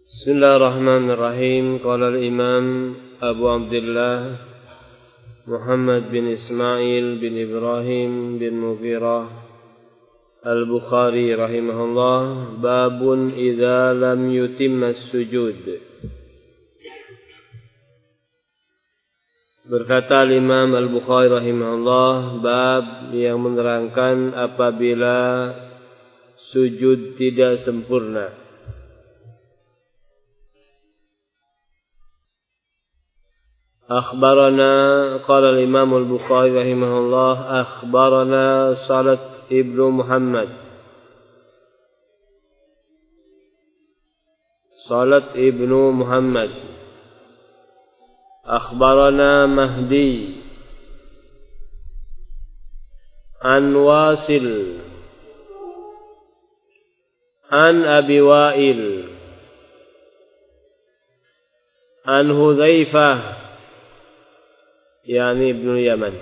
Bismillahirrahmanirrahim. Qala al-Imam Abu Abdullah Muhammad bin Ismail bin Ibrahim bin Mughirah Al-Bukhari rahimahullah, babun idza lam yutimma as-sujud. Berkata Imam Al-Bukhari rahimahullah, bab yang menerangkan apabila sujud tidak sempurna. Akhbarana, qala al-Imam Al-Bukhari rahimahullah, akhbarana Salat ibnu Muhammad. Salat ibnu Muhammad. Akhbarana Mahdi an Wasil an Abi Wa'il an Hudzaifah yani Ibnu Yaman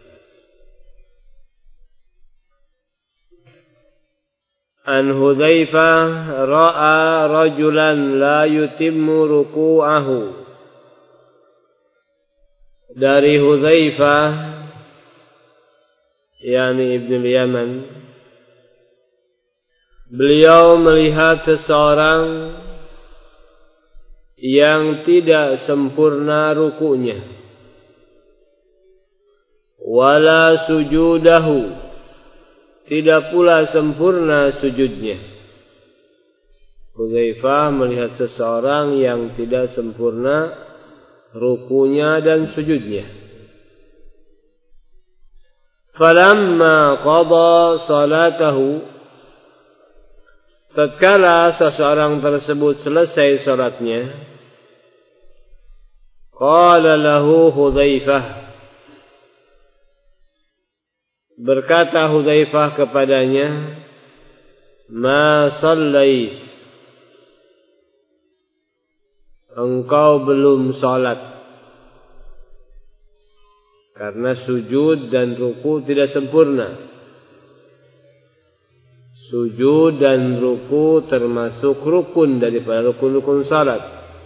an Hudzaifah ra'a rajulan la yutimmu ruku'ahu. Dari Hudzaifah yani Ibnu Yaman, beliau melihat seseorang yang tidak sempurna rukunya, wala sujudahu, tidak pula sempurna sujudnya. Hudzaifah melihat seseorang yang tidak sempurna rukunya dan sujudnya. Falamma qada salatahu, tatkala seseorang tersebut selesai salatnya, qala lahu Hudzaifah, berkata Hudzaifah kepadanya, ma shallait, engkau belum salat. Karena sujud dan ruku tidak sempurna. Sujud dan ruku termasuk rukun daripada rukun-rukun salat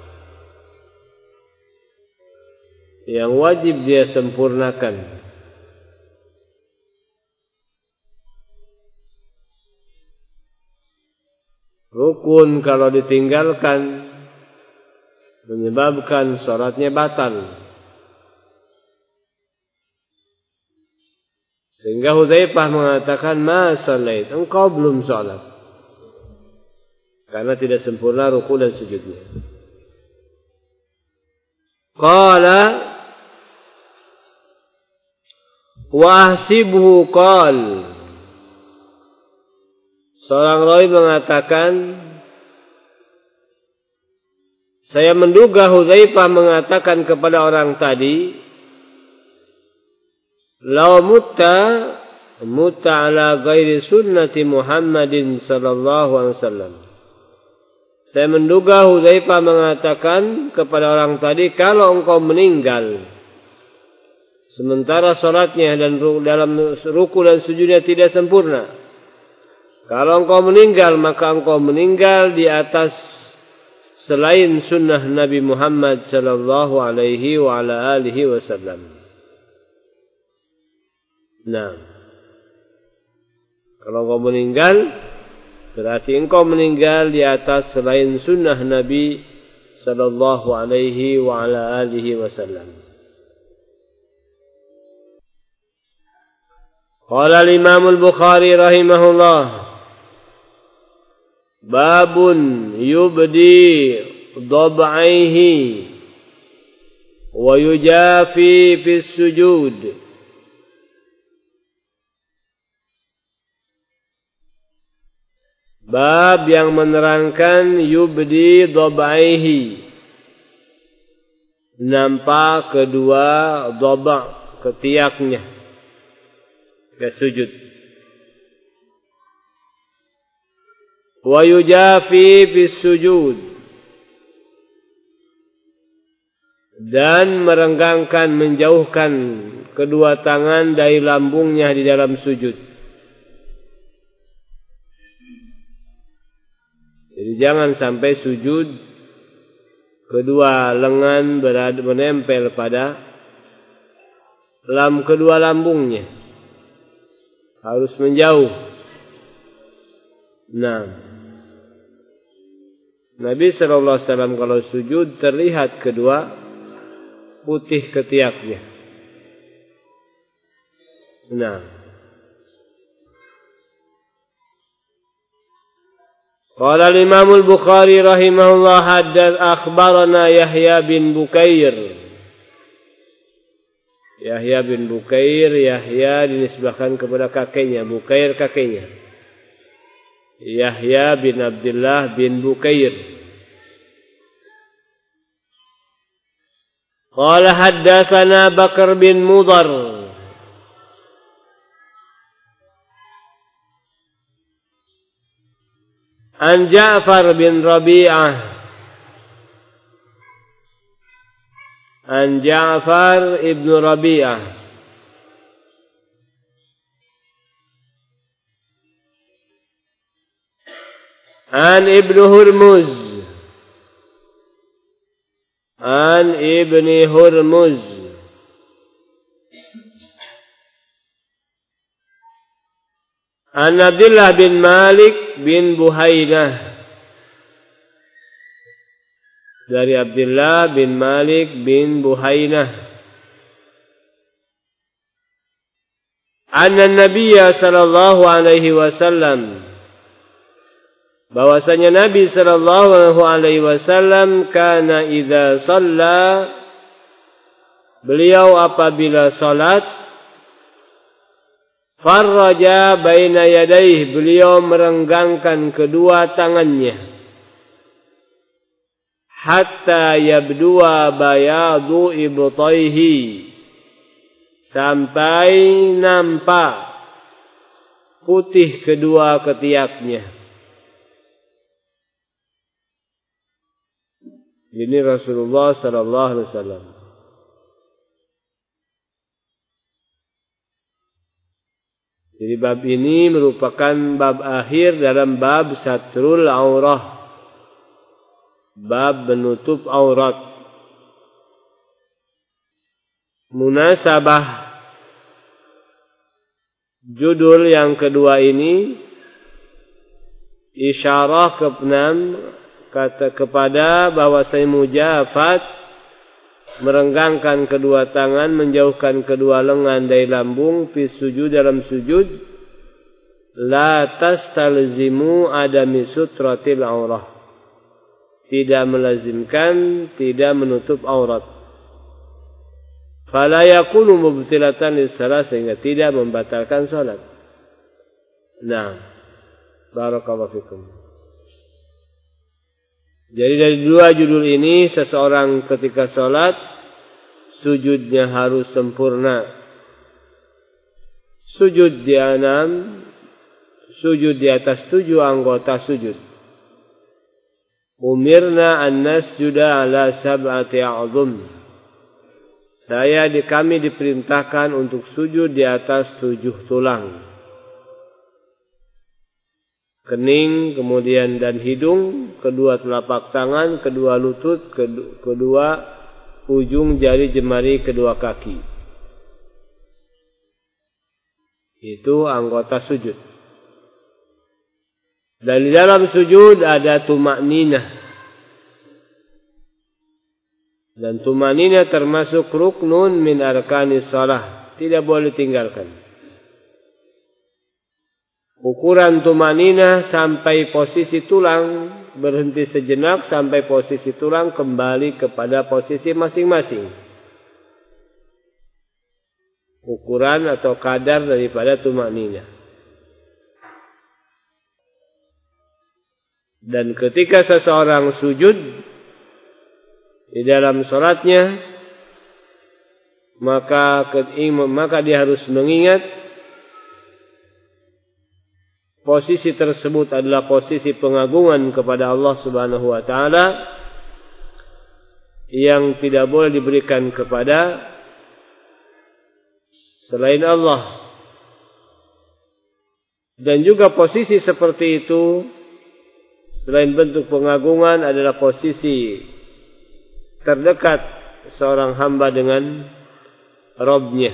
yang wajib dia sempurnakan. Rukun kalau ditinggalkan menyebabkan salatnya batal. Sehingga Hudzaifah mengatakan, ma shallait, engkau belum salat. Karena tidak sempurna ruku dan sujudnya. Qala wa ahsibuhu qal, seorang rawi mengatakan, saya menduga Hudzaifah mengatakan kepada orang tadi, law mutta ala ghairi sunnati Muhammadin sallallahu alaihi wasallam. Saya menduga Hudzaifah mengatakan kepada orang tadi, kalau engkau meninggal sementara salatnya dan dalam ruku dan sujudnya tidak sempurna, kalau engkau meninggal, maka engkau meninggal di atas selain sunnah Nabi Muhammad sallallahu alaihi wa ala alihi wasallam. Nah, kalau engkau meninggal, berarti engkau meninggal di atas selain sunnah Nabi sallallahu alaihi wa ala alihi wasallam. Qala al-Imam Al-Bukhari rahimahullah, babun yubdi dhab'aihi wa yujafi fi sujud. Bab yang menerangkan yubdi dhab'aihi, nampak kedua dhab', ketiaknya ke sujud. Wa yujafi bis sujud, dan merenggangkan, menjauhkan kedua tangan dari lambungnya di dalam sujud. Jadi jangan sampai sujud kedua lengan menempel pada kedua lambungnya, harus menjauh. Nah, Nabi sallallahu alaihi wasallam kalau sujud terlihat kedua putih ketiaknya. Nah, qala al-Imam al-Bukhari rahimahullah haddath akhbarana Yahya bin Bukair. Yahya bin Bukair, Yahya dinisbahkan kepada kakeknya, Bukair kakeknya. Yahya bin Abdullah bin Bukair. Qala haddatsana Bakar bin Mudhar. An Ja'far bin Rabi'ah. An Ja'far ibn Rabi'ah. An Ibn Hurmuz. An Ibn Hurmuz. An Abdullah bin Malik bin Buhainah. Dari Abdullah bin Malik bin Buhainah. Anna Nabiya sallallahu alaihi wasallam, bahwasanya Nabi sallallahu alaihi wasallam kana idza shalla, beliau apabila salat, farraja baina yadayhi, beliau merenggangkan kedua tangannya, hatta yabdua bayadu ibtaihi, sampai nampak putih kedua ketiaknya. Ini Rasulullah sallallahu alaihi wasallam. Jadi bab ini merupakan bab akhir dalam bab satrul aurah, bab menutup aurat. Munasabah judul yang kedua ini isyarah kepada bahwasanya mujafat, merenggangkan kedua tangan, menjauhkan kedua lengan dari lambung, fi sujud, dalam sujud, la tastalzimu adami sutratil aurah, tidak melazimkan, tidak menutup aurat. Fala yakunu mubtilatan lis-shalah, sehingga tidak membatalkan salat. Nah, barakallahu fikum. Jadi dari dua judul ini, seseorang ketika salat sujudnya harus sempurna. Sujud di 6, sujud di atas 7 anggota sujud. Umirna an nasjuda ala sab'ati a'dhum. Kami diperintahkan untuk sujud di atas 7 tulang. Kening, kemudian dan hidung, kedua telapak tangan, kedua lutut, kedua ujung jari jemari kedua kaki. Itu anggota sujud. Dan di dalam sujud ada tumakninah. Dan tumakninah termasuk ruknun min arkanis shalah, tidak boleh tinggalkan. Ukuran tumakninah sampai posisi tulang, berhenti sejenak sampai posisi tulang kembali kepada posisi masing-masing. Ukuran atau kadar daripada tumakninah. Dan ketika seseorang sujud di dalam salatnya, maka dia harus mengingat posisi tersebut adalah posisi pengagungan kepada Allah Subhanahu wa taala yang tidak boleh diberikan kepada selain Allah. Dan juga posisi seperti itu, selain bentuk pengagungan, adalah posisi terdekat seorang hamba dengan Rabb-nya.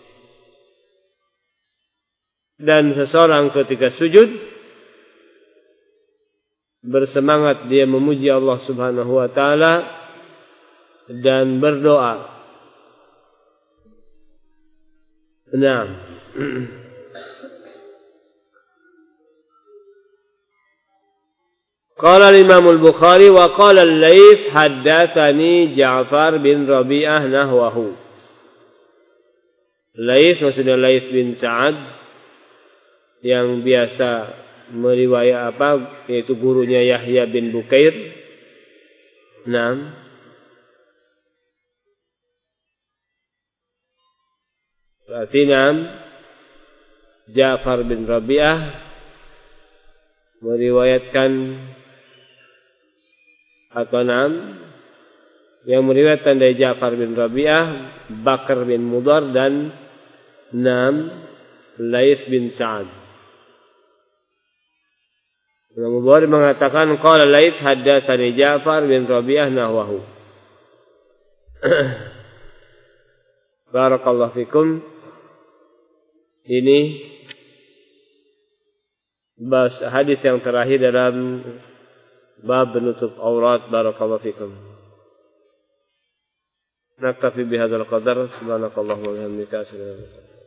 Dan seseorang ketika sujud bersemangat dia memuji Allah Subhanahu wa taala dan berdoa. Naam. Qala al-Imam al-Bukhari wa qala al-Laits haddatsani Ja'far bin Rabi'ah nahwahu. Laits maksudnya Laits bin Sa'ad yang biasa meriwayat yaitu gurunya Yahya bin Bukair. Naam. Berarti naam Ja'far bin Rabi'ah meriwayatkan atau naam yang meriwayatkan dari Ja'far bin Rabi'ah, Bakar bin Mudar dan naam Laits bin Sa'ad. Imam Bukhari mengatakan qala Laits haddatsani Ja'far bin Rabi'ah nahwahu. Barakallahu fikum. Ini bahas hadis yang terakhir dalam bab penutup aurat. Barakallahu fikum. Naktafi bihadzal qadar. Subhanakallahumma wa bihamdika asyhadu an la ilaha illa anta